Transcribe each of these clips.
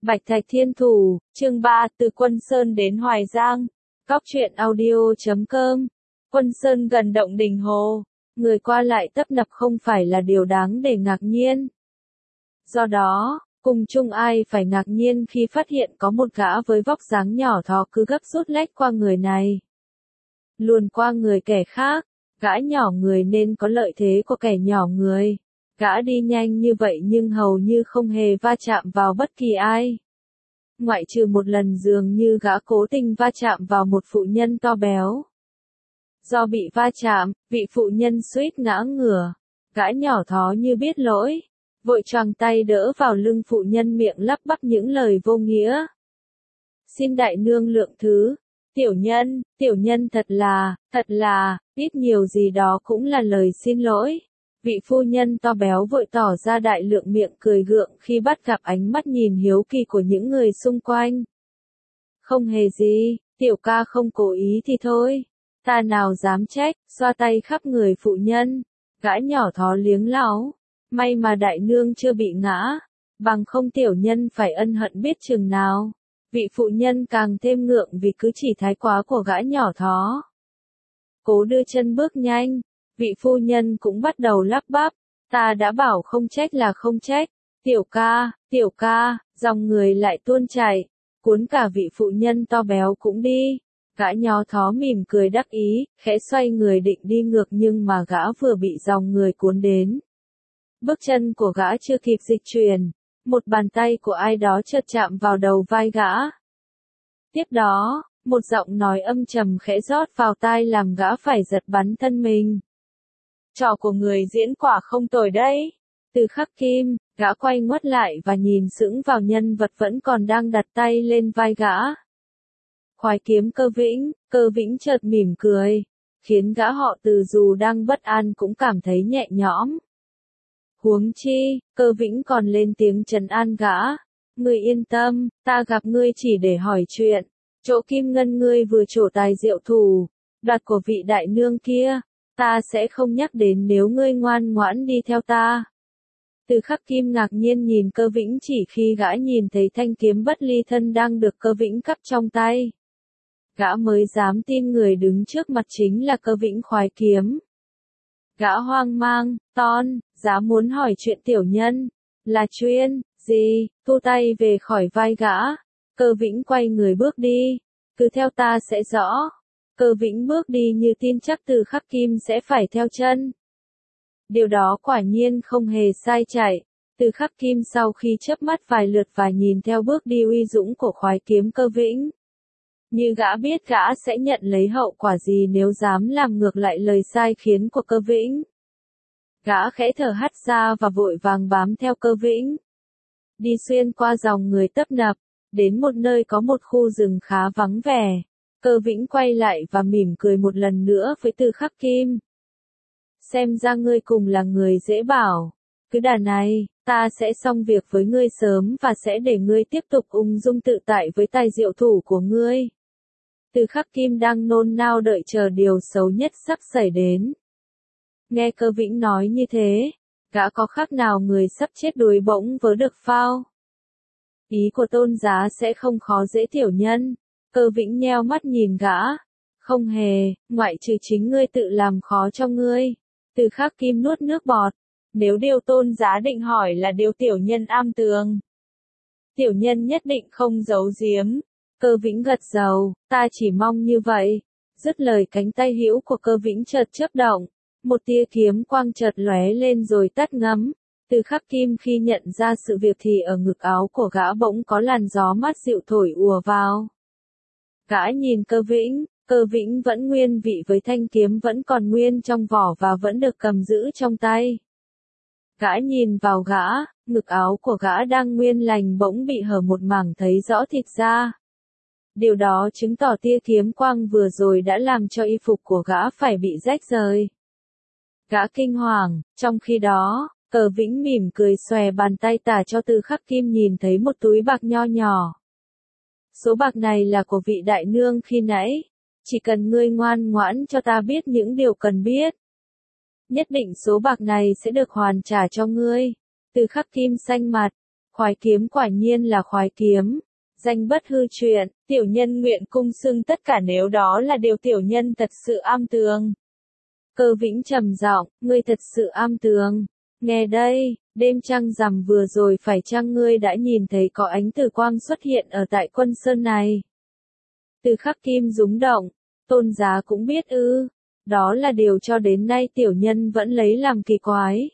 Bạch Thạch Thiên Thủ, chương 3, từ Quân Sơn đến Hoài Giang. Cóc truyện audio.com. Quân Sơn gần động Đình Hồ, người qua lại tấp nập không phải là điều đáng để ngạc nhiên. Do đó, cùng chung ai phải ngạc nhiên khi phát hiện có một gã với vóc dáng nhỏ thó cứ gấp rút lách qua người này. Luồn qua người kẻ khác, gã nhỏ người nên có lợi thế của kẻ nhỏ người. Gã đi nhanh như vậy nhưng hầu như không hề va chạm vào bất kỳ ai. Ngoại trừ một lần dường như gã cố tình va chạm vào một phụ nhân to béo. Do bị va chạm, vị phụ nhân suýt ngã ngửa. Gã nhỏ thó như biết lỗi, vội choàng tay đỡ vào lưng phụ nhân miệng lắp bắp những lời vô nghĩa. Xin đại nương lượng thứ, tiểu nhân thật là, ít nhiều gì đó cũng là lời xin lỗi. Vị phu nhân to béo vội tỏ ra đại lượng miệng cười gượng khi bắt gặp ánh mắt nhìn hiếu kỳ của những người xung quanh. Không hề gì, tiểu ca không cố ý thì thôi. Ta nào dám trách, xoa tay khắp người phụ nhân. Gã nhỏ thó liếng láu. May mà đại nương chưa bị ngã. Bằng không tiểu nhân phải ân hận biết chừng nào. Vị phụ nhân càng thêm ngượng vì cứ chỉ thái quá của gã nhỏ thó. Cố đưa chân bước nhanh. Vị phu nhân cũng bắt đầu lắp bắp, ta đã bảo không trách là không trách, tiểu ca, dòng người lại tuôn chảy, cuốn cả vị phụ nhân to béo cũng đi. Gã nhỏ thó mỉm cười đắc ý, khẽ xoay người định đi ngược nhưng mà gã vừa bị dòng người cuốn đến. Bước chân của gã chưa kịp dịch chuyển, một bàn tay của ai đó chợt chạm vào đầu vai gã. Tiếp đó, một giọng nói âm trầm khẽ rót vào tai làm gã phải giật bắn thân mình. Trò của người diễn quả không tồi đấy. Từ Khắc Kim, gã quay ngoắt lại và nhìn sững vào nhân vật vẫn còn đang đặt tay lên vai gã. Khoái kiếm Cơ Vĩnh chợt mỉm cười, khiến gã họ Từ dù đang bất an cũng cảm thấy nhẹ nhõm. Huống chi, Cơ Vĩnh còn lên tiếng trấn an gã. Ngươi yên tâm, ta gặp ngươi chỉ để hỏi chuyện. Chỗ kim ngân ngươi vừa trổ tài diệu thủ, đoạt của vị đại nương kia. Ta sẽ không nhắc đến nếu ngươi ngoan ngoãn đi theo ta. Từ Khắc Kim ngạc nhiên nhìn Cơ Vĩnh chỉ khi gã nhìn thấy thanh kiếm bất ly thân đang được Cơ Vĩnh cắp trong tay. Gã mới dám tin người đứng trước mặt chính là Cơ Vĩnh khoái kiếm. Gã hoang mang, giá muốn hỏi chuyện tiểu nhân. Là chuyện gì? Thu tay về khỏi vai gã. Cơ Vĩnh quay người bước đi. Cứ theo ta sẽ rõ. Cơ Vĩnh bước đi như tin chắc Từ Khắc Kim sẽ phải theo chân. Điều đó quả nhiên không hề sai chạy. Từ Khắc Kim sau khi chớp mắt vài lượt và nhìn theo bước đi uy dũng của khoái kiếm Cơ Vĩnh. Như gã biết gã sẽ nhận lấy hậu quả gì nếu dám làm ngược lại lời sai khiến của Cơ Vĩnh. Gã khẽ thở hắt ra và vội vàng bám theo Cơ Vĩnh. Đi xuyên qua dòng người tấp nập, đến một nơi có một khu rừng khá vắng vẻ. Cơ Vĩnh quay lại và mỉm cười một lần nữa với Từ Khắc Kim. Xem ra ngươi cùng là người dễ bảo. Cứ đà này, ta sẽ xong việc với ngươi sớm và sẽ để ngươi tiếp tục ung dung tự tại với tài diệu thủ của ngươi. Từ Khắc Kim đang nôn nao đợi chờ điều xấu nhất sắp xảy đến. Nghe Cơ Vĩnh nói như thế, gã có khác nào người sắp chết đuối bỗng vớ được phao. Ý của tôn giá sẽ không khó dễ tiểu nhân. Cơ Vĩnh nheo mắt nhìn gã. Không hề, ngoại trừ chính ngươi tự làm khó cho ngươi. Từ Khắc Kim nuốt nước bọt. Nếu điều tôn giá định hỏi là điều tiểu nhân am tường, tiểu nhân nhất định không giấu giếm. Cơ Vĩnh gật đầu, ta chỉ mong như vậy. Dứt lời cánh tay hữu của Cơ Vĩnh chợt chớp động. Một tia kiếm quang chợt lóe lên rồi tắt ngấm. Từ Khắc Kim khi nhận ra sự việc thì ở ngực áo của gã bỗng có làn gió mát dịu thổi ùa vào. Gã nhìn Cơ Vĩnh vẫn nguyên vị với thanh kiếm vẫn còn nguyên trong vỏ và vẫn được cầm giữ trong tay. Gã nhìn vào gã, ngực áo của gã đang nguyên lành bỗng bị hở một mảng thấy rõ thịt ra. Điều đó chứng tỏ tia kiếm quang vừa rồi đã làm cho y phục của gã phải bị rách rời. Gã kinh hoàng, trong khi đó, Cơ Vĩnh mỉm cười xòe bàn tay tả cho Từ Khắc Kim nhìn thấy một túi bạc nho nhỏ. Số bạc này là của vị đại nương khi nãy. Chỉ cần ngươi ngoan ngoãn cho ta biết những điều cần biết. Nhất định số bạc này sẽ được hoàn trả cho ngươi. Từ Khắc Kim xanh mặt. Khoái kiếm quả nhiên là khoái kiếm. Danh bất hư truyền, tiểu nhân nguyện cung xưng tất cả nếu đó là điều tiểu nhân thật sự am tường. Cơ Vĩnh trầm giọng, ngươi thật sự am tường. Nghe đây, đêm trăng rằm vừa rồi phải chăng ngươi đã nhìn thấy có ánh tử quang xuất hiện ở tại Quân Sơn này? Từ Khắc Kim rúng động, Tôn giá cũng biết ư? Đó là điều cho đến nay tiểu nhân vẫn lấy làm kỳ quái.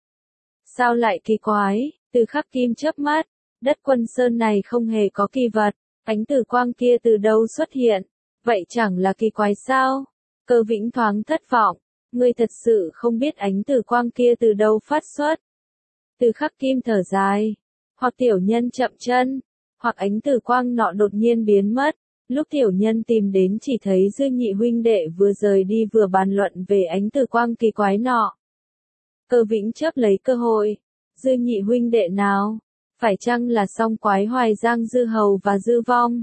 Sao lại kỳ quái? Từ Khắc Kim chớp mắt, đất Quân Sơn này không hề có kỳ vật, ánh tử quang kia từ đâu xuất hiện? Vậy chẳng là kỳ quái sao? Cơ Vĩnh thoáng thất vọng, ngươi thật sự không biết ánh tử quang kia từ đâu phát xuất. Từ Khắc Kim thở dài, hoặc tiểu nhân chậm chân, hoặc ánh tử quang nọ đột nhiên biến mất. Lúc tiểu nhân tìm đến chỉ thấy Dư Nhị huynh đệ vừa rời đi vừa bàn luận về ánh tử quang kỳ quái nọ. Cơ Vĩnh chớp lấy cơ hội, Dư Nhị huynh đệ nào? Phải chăng là song quái Hoài Giang Dư Hầu và Dư Vong?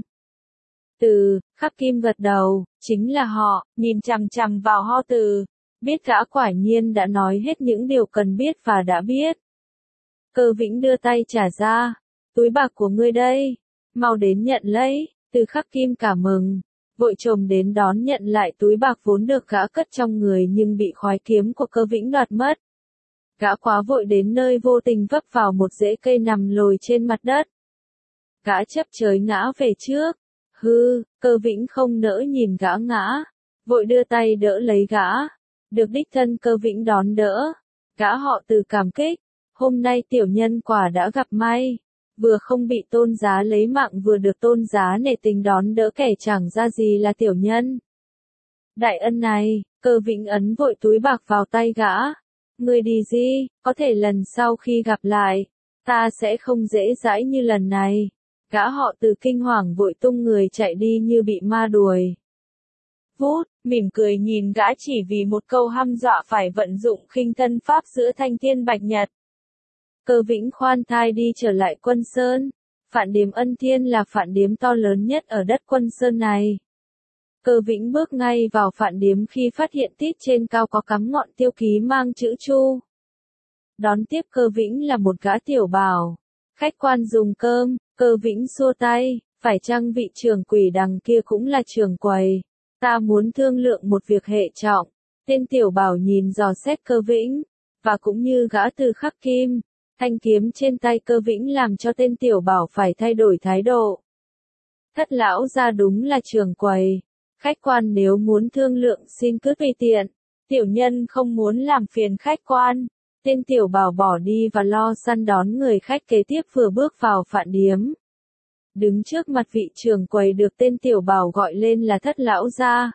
Từ Khắc Kim gật đầu, chính là họ, nhìn chằm chằm vào Ho Từ, biết gã quả nhiên đã nói hết những điều cần biết và đã biết. Cơ Vĩnh đưa tay trả ra, túi bạc của ngươi đây, mau đến nhận lấy. Từ Khắc Kim cảm mừng, vội trồm đến đón nhận lại túi bạc vốn được gã cất trong người nhưng bị khoái kiếm của Cơ Vĩnh đoạt mất. Gã quá vội đến nơi vô tình vấp vào một rễ cây nằm lồi trên mặt đất. Gã chấp chới ngã về trước. Hư, Cơ Vĩnh không nỡ nhìn gã ngã, vội đưa tay đỡ lấy gã. Được đích thân Cơ Vĩnh đón đỡ. Gã họ Từ cảm kích, hôm nay tiểu nhân quả đã gặp may. Vừa không bị Tôn giá lấy mạng vừa được Tôn giá nể tình đón đỡ kẻ chẳng ra gì là tiểu nhân. Đại ân này, Cơ Vĩnh ấn vội túi bạc vào tay gã. Ngươi đi gì, có thể lần sau khi gặp lại, ta sẽ không dễ dãi như lần này. Gã họ Từ kinh hoàng vội tung người chạy đi như bị ma đuổi. Vút, mỉm cười nhìn gã chỉ vì một câu hăm dọa phải vận dụng khinh thân pháp giữa thanh thiên bạch nhật. Cơ Vĩnh khoan thai đi trở lại Quân Sơn. Phạn điếm Ân Thiên là phạn điếm to lớn nhất ở đất Quân Sơn này. Cơ Vĩnh bước ngay vào phạn điếm khi phát hiện tít trên cao có cắm ngọn tiêu ký mang chữ Chu. Đón tiếp Cơ Vĩnh là một gã tiểu bảo. Khách quan dùng cơm, Cơ Vĩnh xua tay, phải chăng vị trưởng quỷ đằng kia cũng là trưởng quầy? Ta muốn thương lượng một việc hệ trọng. Tên tiểu bảo nhìn dò xét Cơ Vĩnh, và cũng như gã Từ Khắc Kim. Thanh kiếm trên tay Cơ Vĩnh làm cho tên tiểu bảo phải thay đổi thái độ. Thất lão ra đúng là trưởng quầy. Khách quan nếu muốn thương lượng xin cứ tùy tiện. Tiểu nhân không muốn làm phiền khách quan. Tên tiểu bảo bỏ đi và lo săn đón người khách kế tiếp vừa bước vào phạn điếm. Đứng trước mặt vị trưởng quầy được tên tiểu bảo gọi lên là thất lão gia.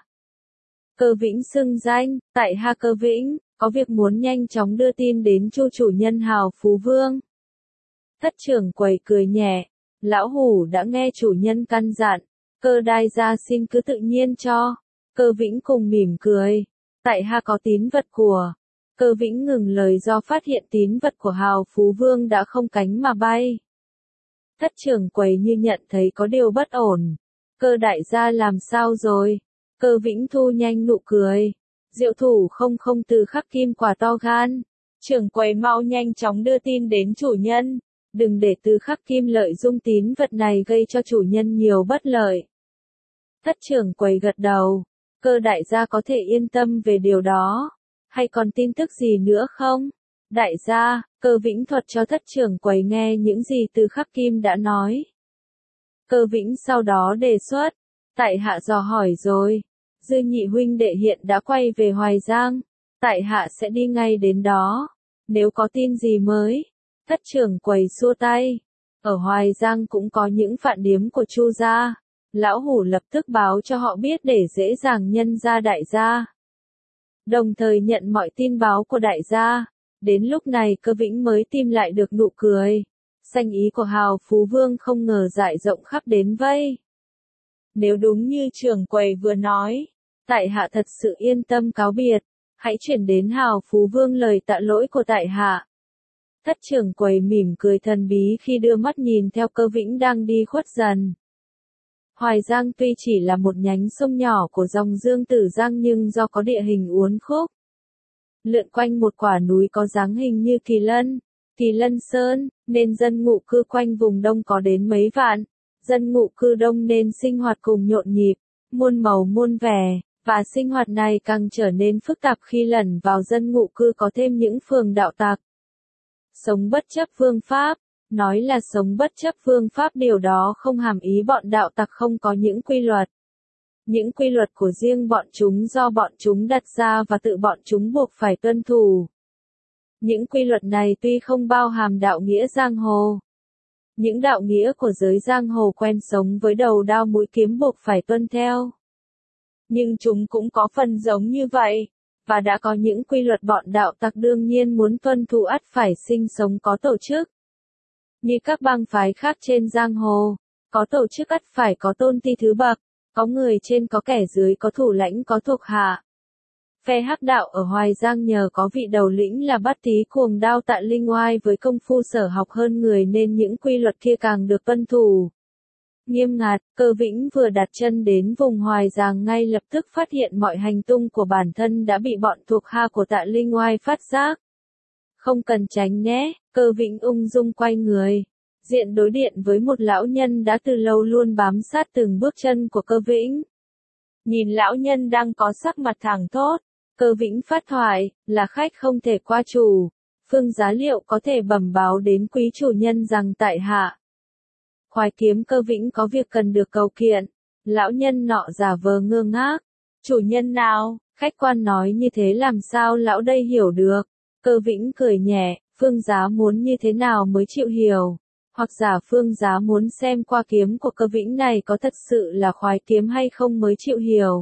Cơ Vĩnh xưng danh, tại hạ Cơ Vĩnh, có việc muốn nhanh chóng đưa tin đến Chu chủ nhân Hào Phú Vương. Thất trưởng quầy cười nhẹ, lão hủ đã nghe chủ nhân căn dặn, Cơ đại gia xin cứ tự nhiên cho. Cơ Vĩnh cùng mỉm cười, tại hạ có tín vật của. Cơ Vĩnh ngừng lời do phát hiện tín vật của Hào Phú Vương đã không cánh mà bay. Thất trưởng quầy như nhận thấy có điều bất ổn. Cơ đại gia làm sao rồi? Cơ Vĩnh thu nhanh nụ cười. Diệu thủ không Từ Khắc Kim quả to gan. Trưởng quầy mau nhanh chóng đưa tin đến chủ nhân. Đừng để Từ Khắc Kim lợi dụng tín vật này gây cho chủ nhân nhiều bất lợi. Thất trưởng quầy gật đầu. Cơ đại gia có thể yên tâm về điều đó. Hay còn tin tức gì nữa không? Đại gia, Cơ Vĩnh thuật cho thất trưởng quầy nghe những gì Từ Khắc Kim đã nói. Cơ Vĩnh sau đó đề xuất. Tại hạ dò hỏi rồi. Dư Nhị huynh đệ hiện đã quay về Hoài Giang. Tại hạ sẽ đi ngay đến đó. Nếu có tin gì mới. Thất trưởng quầy xua tay. Ở Hoài Giang cũng có những phạn điếm của Chu gia. Lão hủ lập tức báo cho họ biết để dễ dàng nhân ra đại gia. Đồng thời nhận mọi tin báo của đại gia. Đến lúc này Cơ Vĩnh mới tìm lại được nụ cười. Sanh ý của Hào Phú Vương không ngờ dại rộng khắp đến vây. Nếu đúng như trưởng quầy vừa nói, tại hạ thật sự yên tâm cáo biệt. Hãy chuyển đến Hào Phú Vương lời tạ lỗi của tại hạ. Thất trưởng quầy mỉm cười thần bí khi đưa mắt nhìn theo Cơ Vĩnh đang đi khuất dần. Hoài Giang tuy chỉ là một nhánh sông nhỏ của dòng Dương Tử Giang nhưng do có địa hình uốn khúc, lượn quanh một quả núi có dáng hình như kỳ lân, Kỳ Lân Sơn, nên dân ngụ cư quanh vùng đông có đến mấy vạn. Dân ngụ cư đông nên sinh hoạt cùng nhộn nhịp, muôn màu muôn vẻ, và sinh hoạt này càng trở nên phức tạp khi lẩn vào dân ngụ cư có thêm những phường đạo tặc. Sống bất chấp vương pháp. Nói là sống bất chấp vương pháp, điều đó không hàm ý bọn đạo tặc không có những quy luật. Những quy luật của riêng bọn chúng do bọn chúng đặt ra và tự bọn chúng buộc phải tuân thủ. Những quy luật này tuy không bao hàm đạo nghĩa giang hồ. Những đạo nghĩa của giới giang hồ quen sống với đầu đao mũi kiếm buộc phải tuân theo. Nhưng chúng cũng có phần giống như vậy, và đã có những quy luật bọn đạo tặc đương nhiên muốn tuân thủ ắt phải sinh sống có tổ chức. Như các bang phái khác trên giang hồ, có tổ chức ắt phải có tôn ti thứ bậc, có người trên có kẻ dưới, có thủ lãnh có thuộc hạ. Phe Hắc đạo ở Hoài Giang nhờ có vị đầu lĩnh là Bát Tý Cuồng Đao Tạ Linh Oai với công phu sở học hơn người nên những quy luật kia càng được tuân thủ nghiêm ngặt. Cơ Vĩnh vừa đặt chân đến vùng Hoài Giang ngay lập tức phát hiện mọi hành tung của bản thân đã bị bọn thuộc hạ của Tạ Linh Oai phát giác. Không cần tránh né, Cơ Vĩnh ung dung quay người, diện đối điện với một lão nhân đã từ lâu luôn bám sát từng bước chân của Cơ Vĩnh. Nhìn lão nhân đang có sắc mặt thẳng thốt, Cơ Vĩnh phát thoại, là khách không thể qua chủ, Phương Giá liệu có thể bẩm báo đến quý chủ nhân rằng tại hạ Khoái Kiếm Cơ Vĩnh có việc cần được cầu kiện. Lão nhân nọ giả vờ ngơ ngác. Chủ nhân nào? Khách quan nói như thế làm sao lão đây hiểu được? Cơ Vĩnh cười nhẹ, Phương Giá muốn như thế nào mới chịu hiểu? Hoặc giả Phương Giá muốn xem qua kiếm của Cơ Vĩnh này có thật sự là khoái kiếm hay không mới chịu hiểu.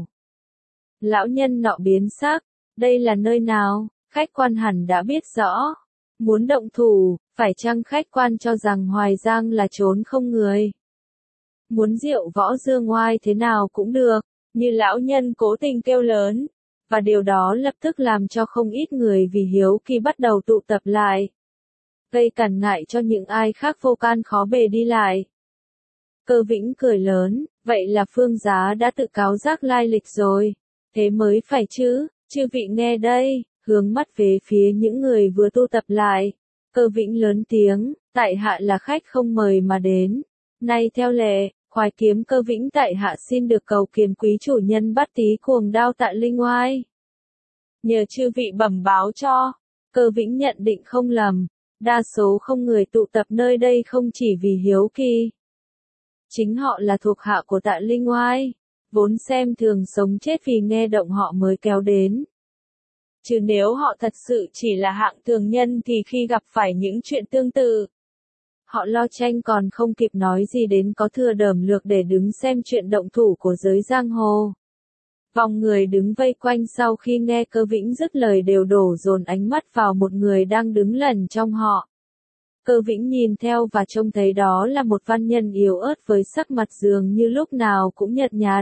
Lão nhân nọ biến sắc, đây là nơi nào? Khách quan hẳn đã biết rõ. Muốn động thủ, phải chăng khách quan cho rằng Hoài Giang là trốn không người? Muốn diệu võ dương oai thế nào cũng được, như lão nhân cố tình kêu lớn, và điều đó lập tức làm cho không ít người vì hiếu kỳ bắt đầu tụ tập lại, gây cản ngại cho những ai khác vô can khó bề đi lại. Cơ Vĩnh cười lớn, vậy là Phương Giá đã tự cáo giác lai lịch rồi, thế mới phải chứ, chư vị nghe đây. Hướng mắt về phía những người vừa tu tập lại, Cơ Vĩnh lớn tiếng, tại hạ là khách không mời mà đến. Nay theo lệ, Khoái Kiếm Cơ Vĩnh tại hạ xin được cầu kiến quý chủ nhân Bát Tý Cuồng Đao Tạ Linh Oai. Nhờ chư vị bẩm báo cho, Cơ Vĩnh nhận định không lầm, đa số không người tụ tập nơi đây không chỉ vì hiếu kỳ. Chính họ là thuộc hạ của Tạ Linh Oai, vốn xem thường sống chết vì nghe động họ mới kéo đến. Chứ nếu họ thật sự chỉ là hạng thường nhân thì khi gặp phải những chuyện tương tự, họ lo tranh còn không kịp nói gì đến có thừa đởm lược để đứng xem chuyện động thủ của giới giang hồ. Vòng người đứng vây quanh sau khi nghe Cơ Vĩnh dứt lời đều đổ dồn ánh mắt vào một người đang đứng lẩn trong họ. Cơ Vĩnh nhìn theo và trông thấy đó là một văn nhân yếu ớt với sắc mặt dường như lúc nào cũng nhợt nhạt.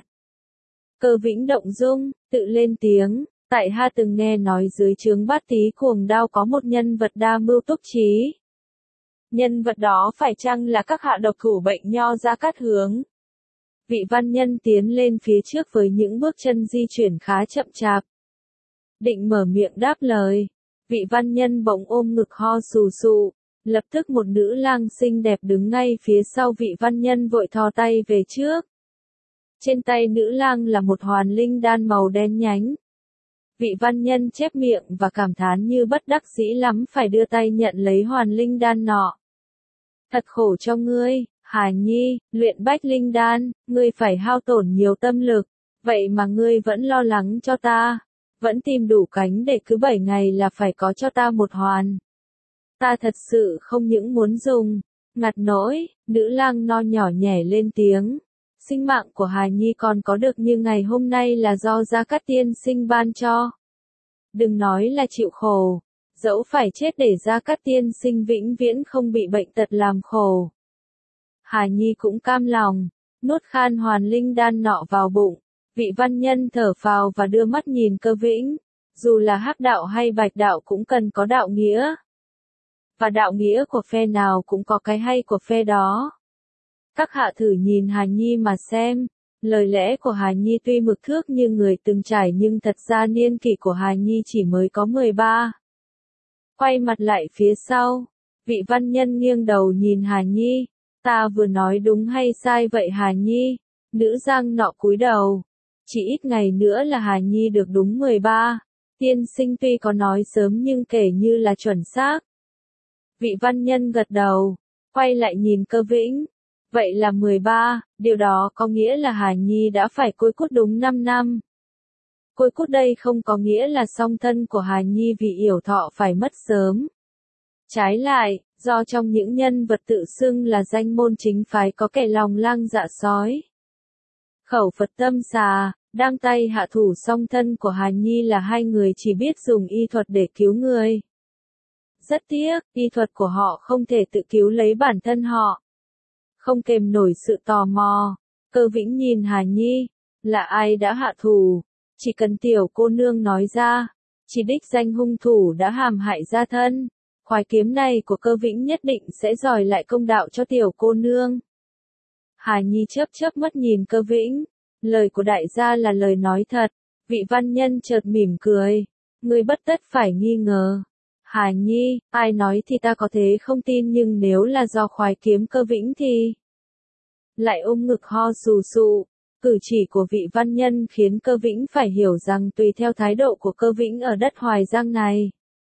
Cơ Vĩnh động dung, tự lên tiếng. Tại hạ từng nghe nói dưới trướng Bát Tý Cuồng Đao có một nhân vật đa mưu túc trí. Nhân vật đó phải chăng là các hạ độc thủ bệnh Nho Gia Cát Hướng? Vị văn nhân tiến lên phía trước với những bước chân di chuyển khá chậm chạp. Định mở miệng đáp lời, vị văn nhân bỗng ôm ngực ho sù sụ, lập tức một nữ lang xinh đẹp đứng ngay phía sau vị văn nhân vội thò tay về trước. Trên tay nữ lang là một hoàn linh đan màu đen nhánh. Vị văn nhân chép miệng và cảm thán như bất đắc dĩ lắm phải đưa tay nhận lấy hoàn linh đan nọ. Thật khổ cho ngươi, Hà Nhi, luyện bách linh đan, ngươi phải hao tổn nhiều tâm lực, vậy mà ngươi vẫn lo lắng cho ta, vẫn tìm đủ cánh để cứ 7 ngày là phải có cho ta một hoàn. Ta thật sự không những muốn dùng, ngặt nỗi, nữ lang no nhỏ nhẻ lên tiếng. Sinh mạng của Hà Nhi còn có được như ngày hôm nay là do Gia Cát tiên sinh ban cho. Đừng nói là chịu khổ, dẫu phải chết để Gia Cát tiên sinh vĩnh viễn không bị bệnh tật làm khổ. Hà Nhi cũng cam lòng, nuốt khan hoàn linh đan nọ vào bụng, vị văn nhân thở phào và đưa mắt nhìn Cơ Vĩnh, dù là Hắc đạo hay Bạch đạo cũng cần có đạo nghĩa. Và đạo nghĩa của phe nào cũng có cái hay của phe đó. Các hạ thử nhìn Hà Nhi mà xem, lời lẽ của Hà Nhi tuy mực thước như người từng trải nhưng thật ra niên kỷ của Hà Nhi chỉ mới có 13. Quay mặt lại phía sau, Vị văn nhân nghiêng đầu nhìn Hà Nhi, ta vừa nói đúng hay sai vậy Hà Nhi? Nữ giang nọ cúi đầu, chỉ ít ngày nữa là Hà Nhi được đúng 13. Tiên sinh tuy có nói sớm nhưng kể như là chuẩn xác. Vị văn nhân gật đầu, quay lại nhìn Cơ Vĩnh. Vậy là 13, điều đó có nghĩa là Hà Nhi đã phải côi cút đúng 5 năm. Côi cút đây không có nghĩa là song thân của Hà Nhi vì yểu thọ phải mất sớm. Trái lại, do trong những nhân vật tự xưng là danh môn chính phái có kẻ lòng lang dạ sói. Khẩu Phật tâm xà, đang tay hạ thủ song thân của Hà Nhi là hai người chỉ biết dùng y thuật để cứu người. Rất tiếc, y thuật của họ không thể tự cứu lấy bản thân họ. Không kềm nổi sự tò mò, Cơ Vĩnh nhìn Hà Nhi, là ai đã hạ thủ, chỉ cần tiểu cô nương nói ra, chỉ đích danh hung thủ đã hãm hại gia thân, khoái kiếm này của Cơ Vĩnh nhất định sẽ đòi lại công đạo cho tiểu cô nương. Hà Nhi chớp chớp mắt nhìn Cơ Vĩnh, lời của đại gia là lời nói thật, vị văn nhân chợt mỉm cười, ngươi bất tất phải nghi ngờ. Hà Nhi, ai nói thì ta có thế không tin nhưng nếu là do khoái kiếm Cơ Vĩnh thì... Lại ôm ngực ho sù sụ, cử chỉ của vị văn nhân khiến Cơ Vĩnh phải hiểu rằng tùy theo thái độ của Cơ Vĩnh ở đất Hoài Giang này.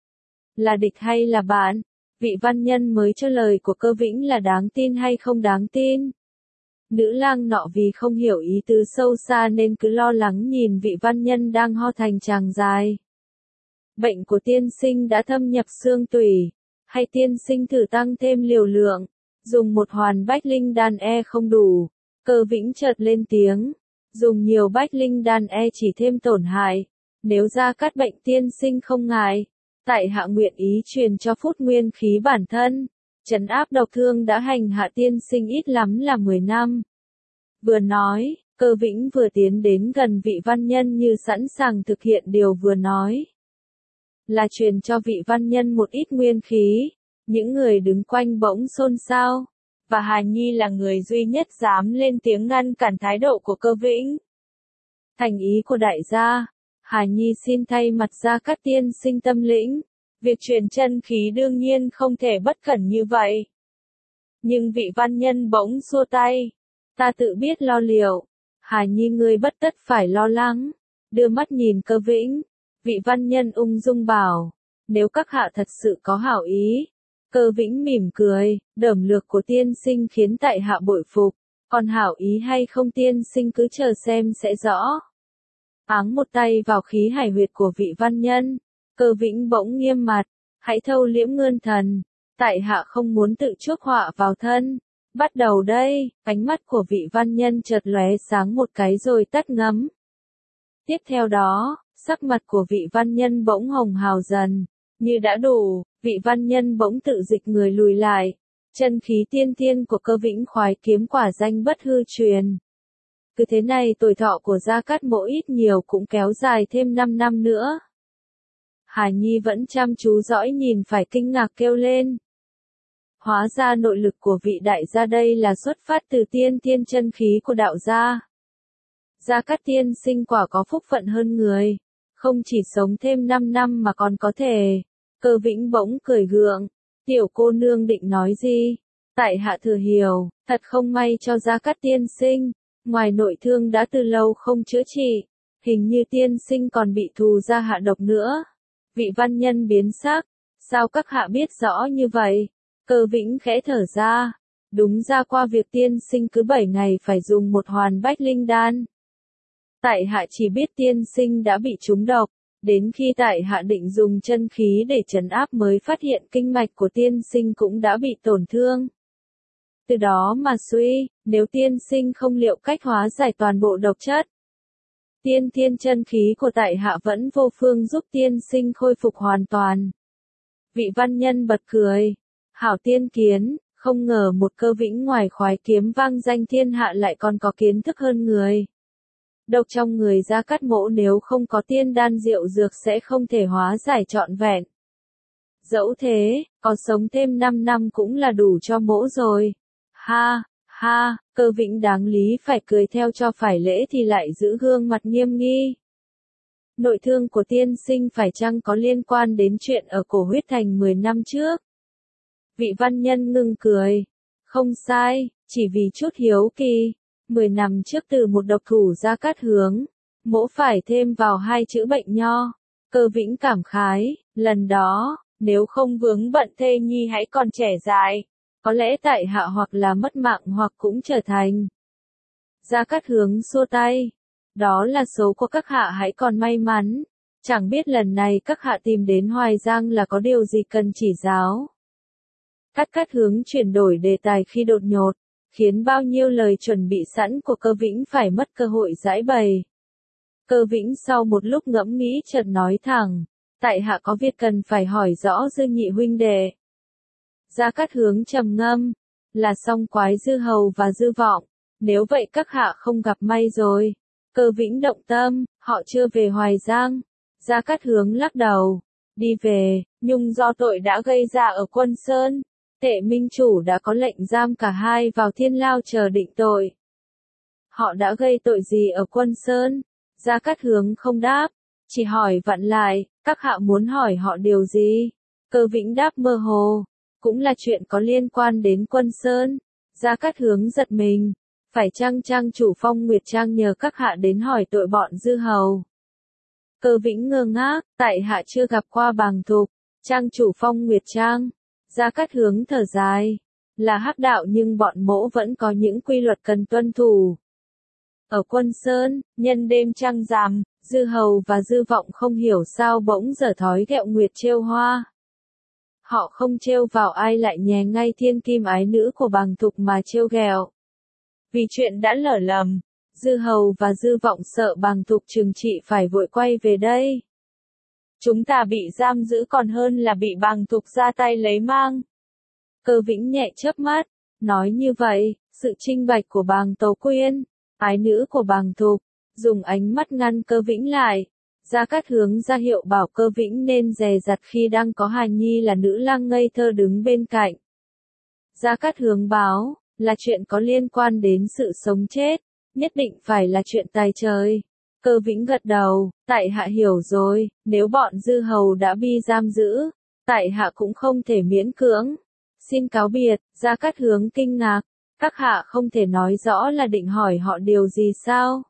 Là địch hay là bạn, vị văn nhân mới cho lời của Cơ Vĩnh là đáng tin hay không đáng tin. Nữ lang nọ vì không hiểu ý tứ sâu xa nên cứ lo lắng nhìn vị văn nhân đang ho thành tràng dài. Bệnh của tiên sinh đã thâm nhập xương tủy, hay tiên sinh thử tăng thêm liều lượng, dùng một hoàn bách linh đan không đủ. Cơ Vĩnh chợt lên tiếng, dùng nhiều bách linh đan chỉ thêm tổn hại, nếu Gia Cát bệnh tiên sinh không ngại, tại hạ nguyện ý truyền cho phút nguyên khí bản thân, trấn áp độc thương đã hành hạ tiên sinh ít lắm là 10 năm. Vừa nói, Cơ Vĩnh vừa tiến đến gần vị văn nhân như sẵn sàng thực hiện điều vừa nói. Là truyền cho vị văn nhân một ít nguyên khí, những người đứng quanh bỗng xôn xao, và Hà Nhi là người duy nhất dám lên tiếng ngăn cản thái độ của Cơ Vĩnh. Thành ý của đại gia, Hà Nhi xin thay mặt Gia Cát tiên sinh tâm lĩnh, việc truyền chân khí đương nhiên không thể bất cẩn như vậy. Nhưng vị văn nhân bỗng xua tay, ta tự biết lo liệu, Hà Nhi ngươi bất tất phải lo lắng, đưa mắt nhìn Cơ Vĩnh, vị văn nhân ung dung bảo, nếu các hạ thật sự có hảo ý. Cơ Vĩnh mỉm cười, đởm lược của tiên sinh khiến tại hạ bội phục, còn hảo ý hay không tiên sinh cứ chờ xem sẽ rõ. Áng một tay vào khí hải huyệt của vị văn nhân, Cơ Vĩnh bỗng nghiêm mặt, hãy thâu liễm ngươn thần, tại hạ không muốn tự chuốc họa vào thân. Bắt đầu đây, ánh mắt của vị văn nhân chợt lóe sáng một cái rồi tắt ngấm. Tiếp theo đó, sắc mặt của vị văn nhân bỗng hồng hào dần, như đã đủ, vị văn nhân bỗng tự dịch người lùi lại, chân khí tiên thiên của Cơ Vĩnh khoái kiếm quả danh bất hư truyền. Cứ thế này tuổi thọ của Gia Cát Mỗ ít nhiều cũng kéo dài thêm 5 năm nữa. Hà Nhi vẫn chăm chú dõi nhìn phải kinh ngạc kêu lên. Hóa ra nội lực của vị đại gia đây là xuất phát từ tiên thiên chân khí của đạo gia. Gia Cát tiên sinh quả có phúc phận hơn người, không chỉ sống thêm 5 năm mà còn có thể. Cơ Vĩnh bỗng cười gượng, tiểu cô nương định nói gì? Tại hạ thừa hiểu, thật không may cho Gia Cát tiên sinh, ngoài nội thương đã từ lâu không chữa trị, hình như tiên sinh còn bị thù gia hạ độc nữa. Vị văn nhân biến sắc, sao các hạ biết rõ như vậy? Cơ Vĩnh khẽ thở ra, đúng ra qua việc tiên sinh cứ 7 ngày phải dùng một hoàn bách linh đan. Tại hạ chỉ biết tiên sinh đã bị trúng độc, đến khi tại hạ định dùng chân khí để trấn áp mới phát hiện kinh mạch của tiên sinh cũng đã bị tổn thương. Từ đó mà suy, nếu tiên sinh không liệu cách hóa giải toàn bộ độc chất, tiên thiên chân khí của tại hạ vẫn vô phương giúp tiên sinh khôi phục hoàn toàn. Vị văn nhân bật cười, hảo tiên kiến, không ngờ một Cơ Vĩnh ngoài khoái kiếm vang danh thiên hạ lại còn có kiến thức hơn người. Độc trong người Gia Cát Mỗ nếu không có tiên đan diệu dược sẽ không thể hóa giải trọn vẹn. Dẫu thế, có sống thêm 5 năm cũng là đủ cho Mỗ rồi. Ha, ha, Cơ Vĩnh đáng lý phải cười theo cho phải lễ thì lại giữ gương mặt nghiêm nghi. Nội thương của tiên sinh phải chăng có liên quan đến chuyện ở Cổ Huyết Thành 10 năm trước? Vị văn nhân ngưng cười. Không sai, chỉ vì chút hiếu kỳ. 10 năm trước từ một độc thủ Gia Cát Hướng, mỗ phải thêm vào 2 chữ bệnh nho. Cơ Vĩnh cảm khái, lần đó, nếu không vướng bận thê nhi hãy còn trẻ dại, có lẽ tại hạ hoặc là mất mạng hoặc cũng trở thành. Gia Cát Hướng xua tay. Đó là số của các hạ, hãy còn may mắn. Chẳng biết lần này các hạ tìm đến Hoài Giang là có điều gì cần chỉ giáo. Cát Hướng chuyển đổi đề tài khi đột nhột, khiến bao nhiêu lời chuẩn bị sẵn của Cơ Vĩnh phải mất cơ hội giải bày. Cơ Vĩnh sau một lúc ngẫm nghĩ chợt nói thẳng, tại hạ có việc cần phải hỏi rõ Dư nhị huynh đệ. Gia Cát Hướng trầm ngâm, là song quái Dư Hầu và Dư Vọng, nếu vậy các hạ không gặp may rồi. Cơ Vĩnh động tâm, họ chưa về Hoài Giang. Gia Cát Hướng lắc đầu, đi về, nhưng do tội đã gây ra ở Quân Sơn, Tệ Minh Chủ đã có lệnh giam cả hai vào thiên lao chờ định tội. Họ đã gây tội gì ở Quân Sơn? Gia Cát Hướng không đáp, chỉ hỏi vặn lại, các hạ muốn hỏi họ điều gì? Cơ Vĩnh đáp mơ hồ, cũng là chuyện có liên quan đến Quân Sơn. Gia Cát Hướng giật mình, phải chăng trang chủ Phong Nguyệt Trang nhờ các hạ đến hỏi tội bọn Dư Hầu? Cơ Vĩnh ngơ ngác, tại hạ chưa gặp qua Bàng Thục, trang chủ Phong Nguyệt Trang. Gia Cát Hướng thở dài, là hắc đạo nhưng bọn mỗ vẫn có những quy luật cần tuân thủ. Ở Quân Sơn, nhân đêm trăng rằm, Dư Hầu và Dư Vọng không hiểu sao bỗng dở thói ghẹo nguyệt trêu hoa. Họ không trêu vào ai lại nhè ngay thiên kim ái nữ của Bàng Thục mà trêu ghẹo. Vì chuyện đã lỡ lầm, Dư Hầu và Dư Vọng sợ Bàng Thục trừng trị phải vội quay về đây. Chúng ta bị giam giữ còn hơn là bị Bàng Thục ra tay lấy mang. Cơ Vĩnh nhẹ chớp mắt, nói như vậy, sự trinh bạch của Bàng Tấu Quyên, ái nữ của Bàng Thục, dùng ánh mắt ngăn Cơ Vĩnh lại. Gia Cát Hướng ra hiệu bảo Cơ Vĩnh nên dè dặt khi đang có hài nhi là nữ lang ngây thơ đứng bên cạnh. Gia Cát Hướng báo, là chuyện có liên quan đến sự sống chết, nhất định phải là chuyện tài trời. Cơ Vĩnh gật đầu, tại hạ hiểu rồi, nếu bọn Dư Hầu đã bị giam giữ, tại hạ cũng không thể miễn cưỡng. Xin cáo biệt. Gia Cát Hướng kinh ngạc, các hạ không thể nói rõ là định hỏi họ điều gì sao?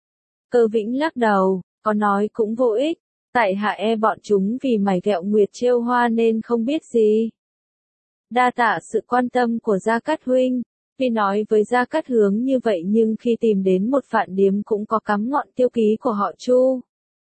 Cơ Vĩnh lắc đầu, có nói cũng vô ích, tại hạ e bọn chúng vì mải ghẹo nguyệt trêu hoa nên không biết gì. Đa tạ sự quan tâm của Gia Cát huynh. Tuy nói với Gia Cát Hướng như vậy nhưng khi tìm đến một phạn điếm cũng có cắm ngọn tiêu ký của họ Chu.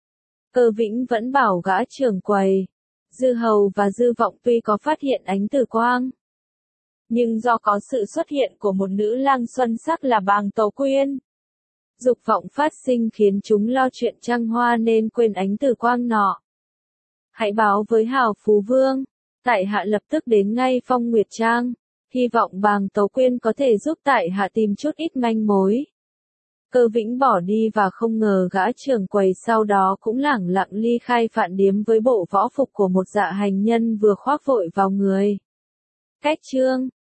Cơ Vĩnh vẫn bảo gã trưởng quầy, Dư Hầu và Dư Vọng tuy có phát hiện ánh tử quang, nhưng do có sự xuất hiện của một nữ lang xuân sắc là Bàng Tấu Quyên, dục vọng phát sinh khiến chúng lo chuyện trăng hoa nên quên ánh tử quang nọ. Hãy báo với Hào Phú Vương, tại hạ lập tức đến ngay Phong Nguyệt Trang. Hy vọng Bàng Tấu Quyên có thể giúp tại hạ tìm chút ít manh mối. Cơ Vĩnh bỏ đi và không ngờ gã trưởng quầy sau đó cũng lẳng lặng ly khai phạn điếm với bộ võ phục của một dạ hành nhân vừa khoác vội vào người. Cách chương